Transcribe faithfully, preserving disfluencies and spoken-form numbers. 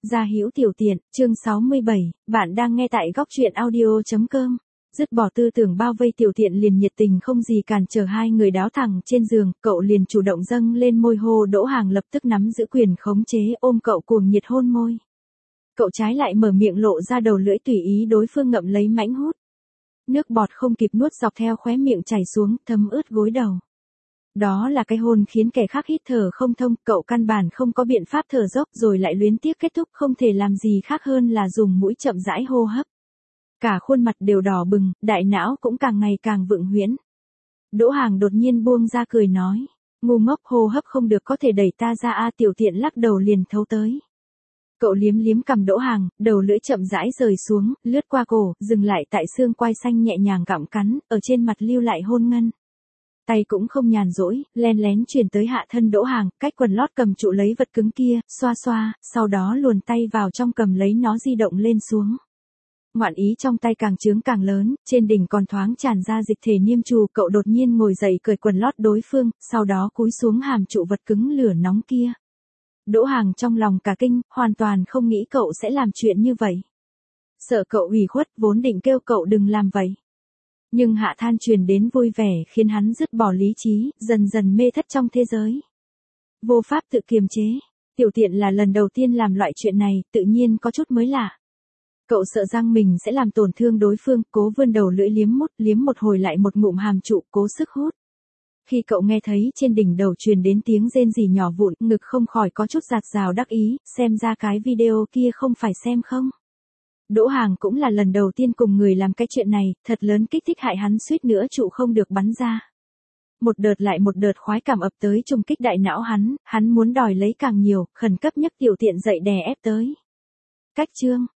Gia Hữu Tiểu Tiện, chương sáu mươi bảy, bạn đang nghe tại góc truyện audio chấm com. Dứt bỏ tư tưởng bao vây Tiểu Tiện liền nhiệt tình không gì cản trở hai người đáo thẳng trên giường, cậu liền chủ động dâng lên môi hô Đỗ Hàng lập tức nắm giữ quyền khống chế ôm cậu cuồng nhiệt hôn môi. Cậu trái lại mở miệng lộ ra đầu lưỡi tùy ý đối phương ngậm lấy mãnh hút. Nước bọt không kịp nuốt dọc theo khóe miệng chảy xuống, thấm ướt gối đầu. Đó là cái hôn khiến kẻ khác hít thở không thông, cậu căn bản không có biện pháp thở dốc rồi lại luyến tiếc kết thúc không thể làm gì khác hơn là dùng mũi chậm rãi hô hấp. Cả khuôn mặt đều đỏ bừng, đại não cũng càng ngày càng vượng huyễn. Đỗ Hàng đột nhiên buông ra cười nói, ngu ngốc, hô hấp không được có thể đẩy ta ra a. Tiểu Tiện lắc đầu liền thấu tới. Cậu liếm liếm cằm Đỗ Hàng, đầu lưỡi chậm rãi rời xuống, lướt qua cổ, dừng lại tại xương quai xanh nhẹ nhàng gặm cắn, ở trên mặt lưu lại hôn ngân. Tay cũng không nhàn rỗi, len lén truyền tới hạ thân Đỗ Hàng, cách quần lót cầm trụ lấy vật cứng kia, xoa xoa, sau đó luồn tay vào trong cầm lấy nó di động lên xuống. Ngoạn ý trong tay càng trướng càng lớn, trên đỉnh còn thoáng tràn ra dịch thể niêm trù, cậu đột nhiên ngồi dậy cởi quần lót đối phương, sau đó cúi xuống hàm trụ vật cứng lửa nóng kia. Đỗ Hàng trong lòng cả kinh, hoàn toàn không nghĩ cậu sẽ làm chuyện như vậy. Sợ cậu ủy khuất, vốn định kêu cậu đừng làm vậy. Nhưng hạ than truyền đến vui vẻ khiến hắn dứt bỏ lý trí, dần dần mê thất trong thế giới. Vô pháp tự kiềm chế, Tiểu Tiện là lần đầu tiên làm loại chuyện này, tự nhiên có chút mới lạ. Cậu sợ răng mình sẽ làm tổn thương đối phương, cố vươn đầu lưỡi liếm mút, liếm một hồi lại một ngụm hàm trụ, cố sức hút. Khi cậu nghe thấy trên đỉnh đầu truyền đến tiếng rên rỉ nhỏ vụn, ngực không khỏi có chút giạt rào đắc ý, xem ra cái video kia không phải xem không. Đỗ Hàng cũng là lần đầu tiên cùng người làm cái chuyện này, thật lớn kích thích hại hắn suýt nữa trụ không được bắn ra. Một đợt lại một đợt khoái cảm ập tới trùng kích đại não hắn, hắn muốn đòi lấy càng nhiều, khẩn cấp nhấc Tiểu Tiện dậy đè ép tới. Cách chương,